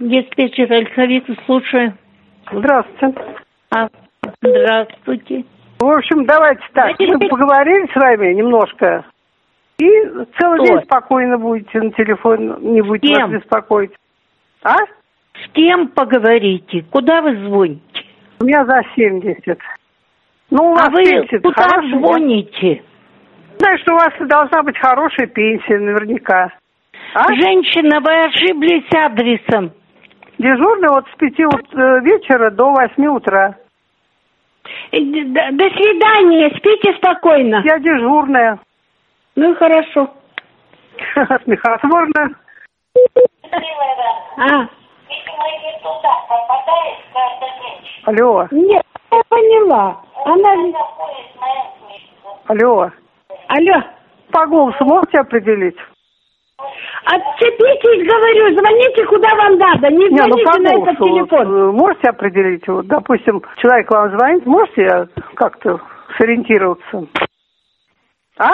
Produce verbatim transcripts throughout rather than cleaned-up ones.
Диспетчер Ольховица, слушаю. Здравствуйте. А, здравствуйте. В общем, давайте так, мы поговорили с вами немножко, и целый Что? день спокойно будете на телефон, не будете вас беспокоить. А? С кем поговорите? Куда вы звоните? У меня за семьдесят. Ну, у вас а вы пенсия куда хорошая, звоните? Знаю, что у вас должна быть хорошая пенсия, наверняка. А? Женщина, вы ошиблись адресом. Дежурный вот с пяти вечера до восьми утра. До, до свидания, спите спокойно. Я дежурная. Ну и хорошо. Смехотворно. А? Алло. Нет, я поняла. Она... Алло. Алло. По голосу можете определить? Отцепитесь, говорю, звоните куда вам надо, не звоните не, ну, по на голосу, этот телефон. Вот, можете определить, вот, допустим, человек вам звонит, можете как-то сориентироваться? А?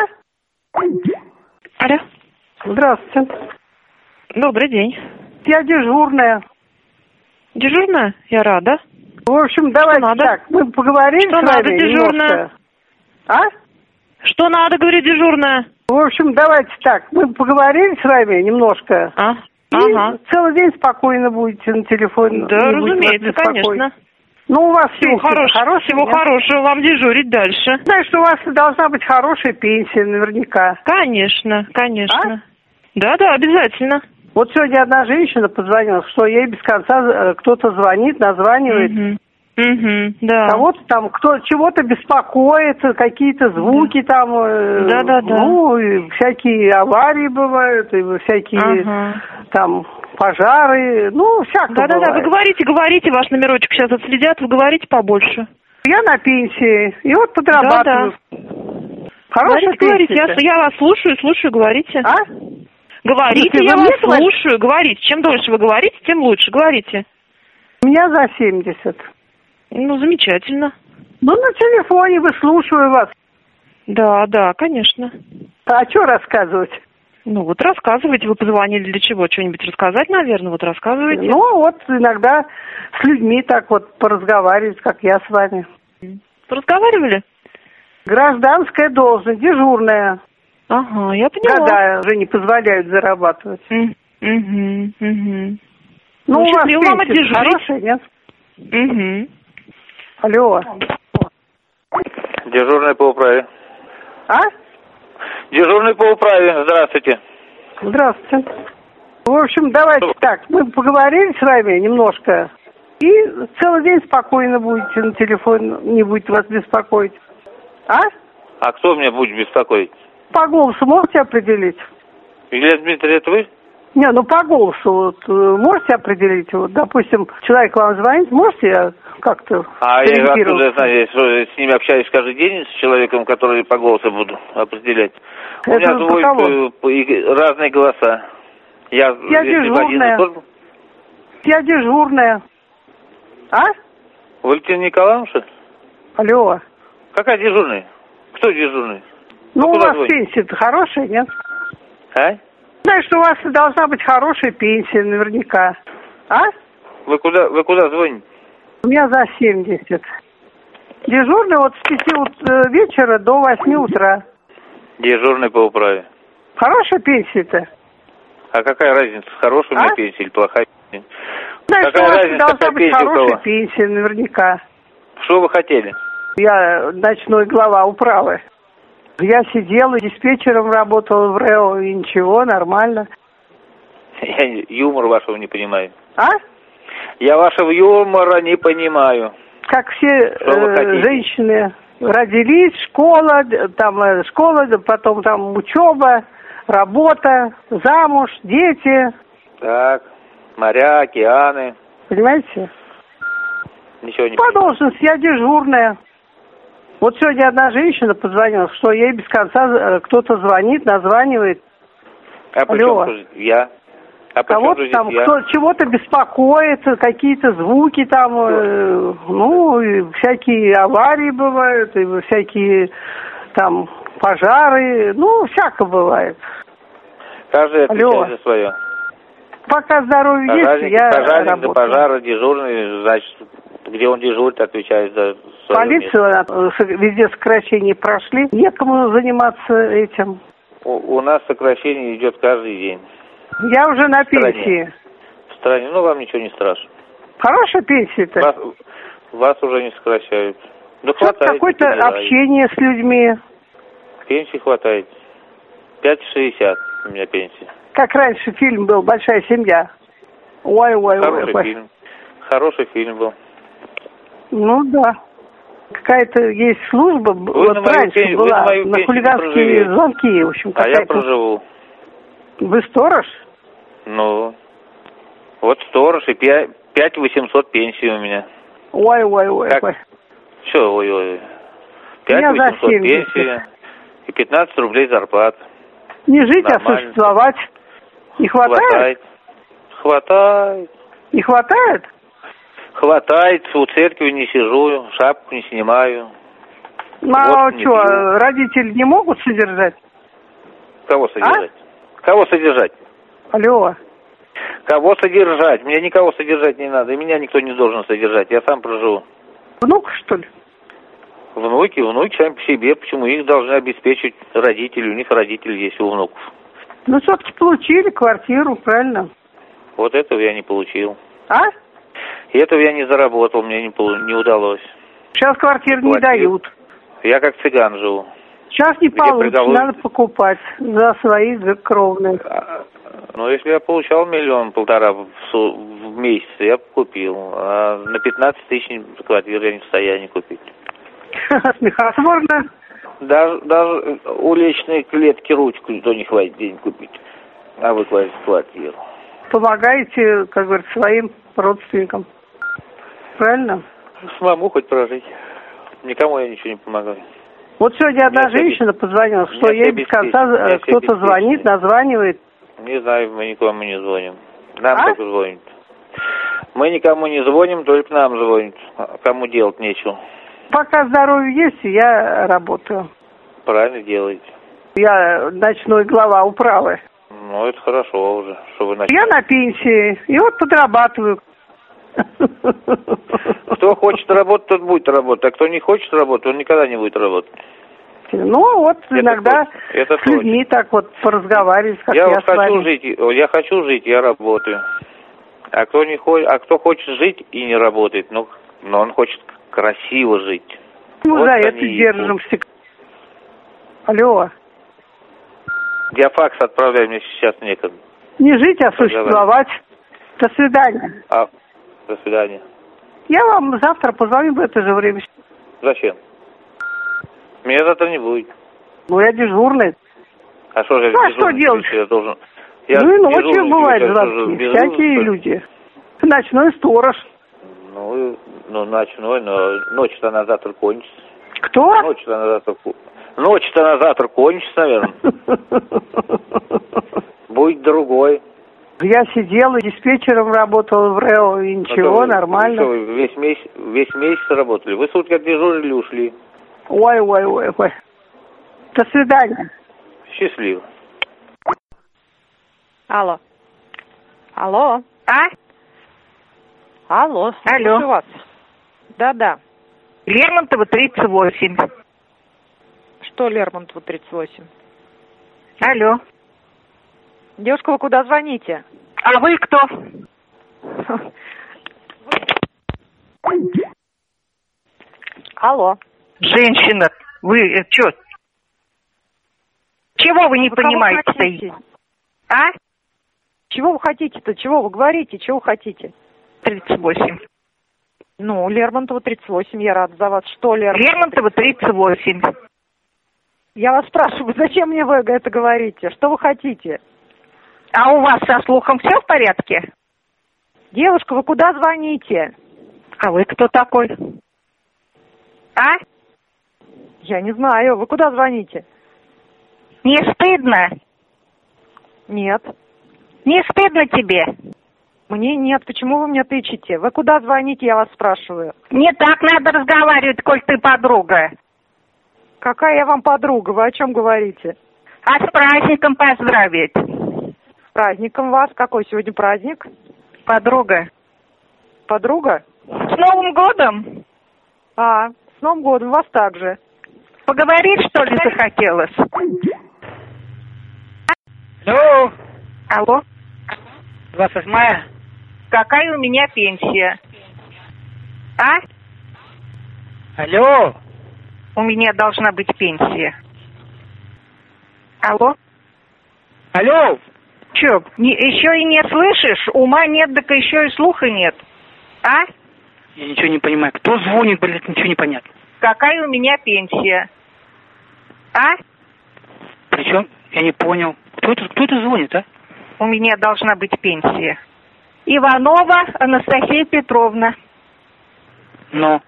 Алло. Здравствуйте. Добрый день. Я дежурная. Дежурная? Я рада. В общем, давайте надо? так, мы поговорили Что с надо, вами дежурная? немножко. А? Что надо, говорю, дежурная? В общем, давайте так, мы поговорили с вами немножко. А? И Ага. целый день спокойно будете на телефон. Да, разумеется, конечно. Ну, у вас всего хорошего, хорошая, всего нет? хорошего вам дежурить дальше. Знаю, что у вас должна быть хорошая пенсия, наверняка. Конечно, конечно. А? Да, да, обязательно. Вот сегодня одна женщина позвонила, что ей без конца кто-то звонит, названивает. Угу. Угу, да. Кого-то там, кто чего-то беспокоит, какие-то звуки да. там. Да, да, да. Ну, и всякие аварии бывают, и всякие ага. там пожары, ну, всякое Да, да, бывает. да, вы говорите, говорите, ваш номерочек сейчас отследят, вы говорите побольше. Я на пенсии, и вот подрабатываю. Да, да. Хорошая говорите, пенсия. я, я вас слушаю, слушаю, говорите. А? Говорите, Ну, я вы вас мне слушаю, говорите. Чем дольше вы говорите, тем лучше, говорите. У меня за семьдесят. Ну, замечательно. Ну, на телефоне выслушиваю вас. Да, да, конечно. А что рассказывать? Ну, вот рассказывайте, вы позвонили для чего? Что-нибудь рассказать, наверное, вот рассказывайте. Ну, вот иногда с людьми так вот поразговаривать, как я с вами. Поразговаривали? Гражданская должность, дежурная. Ага, я поняла. Года уже не позволяют зарабатывать. Угу, угу. Ну, ну у вас счастливо вам пенсия отдежурить. хорошая, нет? Угу. Алло. Дежурный по управе. А? Дежурный по управе. Здравствуйте. Здравствуйте. В общем, давайте Что? так, мы поговорили с вами немножко, и целый день спокойно будете на телефон, не будет вас беспокоить. А? А кто меня будет беспокоить? По голосу можете определить? Илья Дмитриевич, это вы? Не, ну по голосу вот, э, можете определить? Вот, допустим, человек вам звонит, можете как-то А я откуда сориентироваться? знаю, я что, с ними общаюсь каждый день, с человеком, который по голосу буду определять. У Это меня по звонят кого? э, по- и разные голоса. Я, Я если в один дежурная. и тот же- Я дежурная. А? Валентин Николаевич? Алло. Какая дежурная? Кто дежурный? Ну, у куда вас звоните? пенсия-то хорошая, нет? А? Знаю, что у вас должна быть хорошая пенсия, наверняка. А? Вы куда, вы куда звоните? У меня за семьдесят. Дежурный вот с пяти вечера до восьми утра. Дежурный по управе. Хорошая пенсия-то? А какая разница, хорошая у меня А? пенсия или плохая пенсия? Знаю, что Какая у вас разница, должна какая быть пенсия у хорошая кого? пенсия, наверняка. Что вы хотели? Я ночной глава управы. Я сидела, диспетчером работала в РЭО, и ничего, нормально. Я юмор вашего не понимаю. А? Я вашего юмора не понимаю. Как все Что вы э, хотите? женщины родились, школа, д- там э, школа, да потом там учеба, работа, замуж, дети. Так, моря, океаны. Понимаете? Ничего не По понимаю. должности я дежурная. Вот сегодня одна женщина позвонила, что ей без конца э, кто-то звонит, названивает. А при чем Алло. тут я? А при чем Кого-то тут там здесь я? кто, чего-то беспокоит, какие-то звуки там, э, ну, и всякие аварии бывают, и всякие там пожары, ну, всякое бывает. Каждый отвечает Алло. за свое. Пока здоровье Пожарник, есть, я пожарник до работаю. пожара, дежурный, значит, где он дежурит, отвечает за свое Полицию место. везде сокращения прошли. Некому заниматься этим. У, у нас сокращение идет каждый день. Я уже на В стране. пенсии. В стране, ну, вам ничего не страшно. Хорошая пенсия-то. Вас, вас уже не сокращают. Да Что-то хватает. какое-то не переживайте. общение с людьми. Пенсии хватает. пять шестьдесят у меня пенсия. Как раньше фильм был «Большая семья». Ой, ой, Хороший ой, ой. фильм. Хороший фильм был. Ну да. Какая-то есть служба, Вы вот на мою раньше пен- вы была, на мою на пенсию хулиганские проживете. звонки, в общем, А я какая-то. проживу. Вы сторож? Ну, вот сторож и пять восемьсот пенсии у меня. Ой, ой, ой, Как? ой. Все, ой-ой. пять Я за восемьсот семьдесят. пенсии и пятнадцать рублей зарплат. Не жить, а Нормально. существовать. Не хватает? Хватает. Хватает. Не хватает? Хватает. У церкви не сижу, шапку не снимаю. Ну, а Вот не что, пью. родители не могут содержать? Кого содержать? Кого содержать? Алло. Кого содержать? Мне никого содержать не надо. И меня никто не должен содержать. Я сам проживу. Внук, что ли? Внуки, внуки сами по себе. Почему? Их должны обеспечить родители. У них родители есть у внуков. Ну, все-таки получили квартиру, правильно? Вот этого я не получил. А? И этого я не заработал, мне не, полу- не удалось. Сейчас квартир не Квартир. дают. Я как цыган живу. Сейчас не Где получится, приговор- надо покупать за свои за кровные. А, Ну, если я получал миллион-полтора в, су- в месяц, я бы купил. А на пятнадцать тысяч квартир я не в состоянии купить. Смехотворно. Даже, даже у личной клетки ручку никто не хватит денег купить. А вы кладете квартиру. Помогаете, как говорят, своим родственникам. Правильно? Самому хоть прожить. Никому я ничего не помогаю. Вот сегодня одна Меня все женщина позвонила, меня что все ей без конца обеспечено, меня э, все кто-то обеспечено. звонит, названивает. Не знаю, мы никому не звоним. Нам А? только звонят. Мы никому не звоним, только нам звонят. А кому делать нечего. Пока здоровье есть, я работаю. Правильно делаете. Я ночной глава управы. Ну, это хорошо уже, что вы начали. Я на пенсии, и вот подрабатываю. Кто хочет работать, тот будет работать. А кто не хочет работать, он никогда не будет работать. Ну, вот Это иногда точно, это с людьми так вот поразговаривать, как Я я, вот с хочу вами. жить, я хочу жить, я работаю. А кто не хочет, а кто хочет жить и не работает, ну, но он хочет красиво жить. Мы Вот за они это и держимся. Алло. Я факс отправляю, мне сейчас некогда. Не жить, а существовать. До свидания. А, до свидания. Я вам завтра позвоню в это же время. Зачем? Меня завтра не будет. Ну, я дежурный. А что же я Ну, а дежурный, что делать? Я должен... Я Ну и ночью дежурный, бывают я что же, звонки. безумный, Всякие что ли? люди. Ночной сторож. Ну, и- ну, ночной, но ночь-то она завтра кончится. Кто? Ночь-то она завтра... ко- Ночь-то она завтра кончится, наверное. Будет другой. Я сидела, диспетчером работала в РЭО, и Ну, ничего, то вы- нормально. что вы весь месяц, весь месяц работали. Вы сутки отдежурили, ушли. Ой, ой, ой, ой. До свидания. Счастливо. Алло. Алло. А? Алло. Алло. Слушаю вас. Да-да. Лермонтова, тридцать восемь. Что Лермонтова, тридцать восемь? Алло. Девушка, вы куда звоните? А вы кто? Алло. Женщина. Вы э, что? Чего вы не Вы кого понимаете? хотите? А? Чего вы хотите-то? Чего вы говорите? Чего вы хотите? тридцать восемь. Ну, Лермонтова, тридцать восемь. Я рада за вас. Что Лермонтова? Лермонтова, тридцать восемь. Я вас спрашиваю, зачем мне вы это говорите? Что вы хотите? А у вас со слухом все в порядке? Девушка, вы куда звоните? А вы кто такой? А? Я не знаю. Вы куда звоните? Не стыдно? Нет. Не стыдно тебе? Мне нет. Почему вы мне тычете? Вы куда звоните, я вас спрашиваю? Не так надо разговаривать, коль ты подруга. Какая я вам подруга? Вы о чем говорите? А с праздником поздравить. С праздником вас. Какой сегодня праздник? Подруга. Подруга? С Новым годом! А, с Новым годом вас также. Поговорить, что ли, захотелось? Алло, Алло? двадцать восьмая. Какая у меня пенсия? А? Алло, У меня должна быть пенсия. Алло? алло, Че, не, еще и не слышишь? Ума нет, так еще и слуха нет. А? я ничего не понимаю. Кто звонит, блядь, ничего не понятно. Какая у меня пенсия? А? Причем, я не понял. Кто это, кто это звонит, а? У меня должна быть пенсия. Иванова Анастасия Петровна. Но,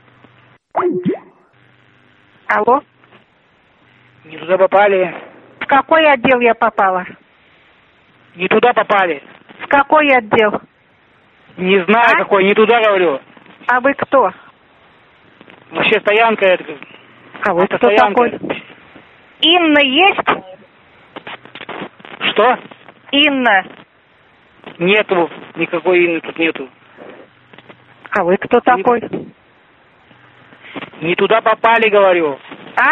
Алло? не туда попали. В какой отдел я попала? Не туда попали. В какой отдел? Не знаю, А? какой, не туда говорю. А вы кто? Вообще стоянка это. А вы кто Автостоянка. такой? Инна есть? Что? Инна. Нету. Никакой Инны тут нету. А вы кто такой? Не туда попали, говорю. А?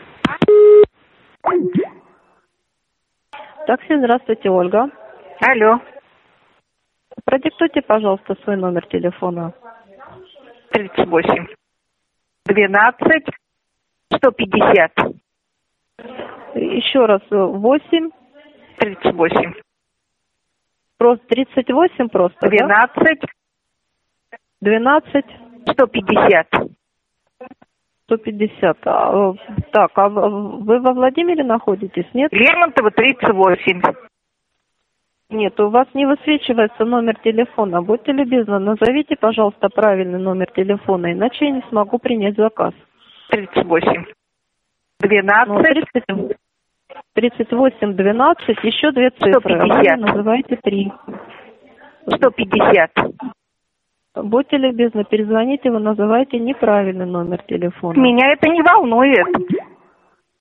Такси, здравствуйте, Ольга. Алло. Продиктуйте, пожалуйста, свой номер телефона. тридцать восемь. двенадцать. сто пятьдесят. Еще раз, восемь. тридцать восемь. Просто тридцать восемь просто, двенадцать. да? двенадцать. сто пятьдесят. сто пятьдесят. А, так, а вы во Владимире находитесь, нет? Лермонтова тридцать восемь. Нет, у вас не высвечивается номер телефона. Будьте любезны, назовите, пожалуйста, правильный номер телефона, иначе я не смогу принять заказ. тридцать восемь. Ну, двенадцать. тридцать, тридцать восемь, двенадцать, еще две цифры. сто пятьдесят. Вы называете три. сто пятьдесят. Будьте любезны, перезвоните, вы называете неправильный номер телефона. Меня это не волнует.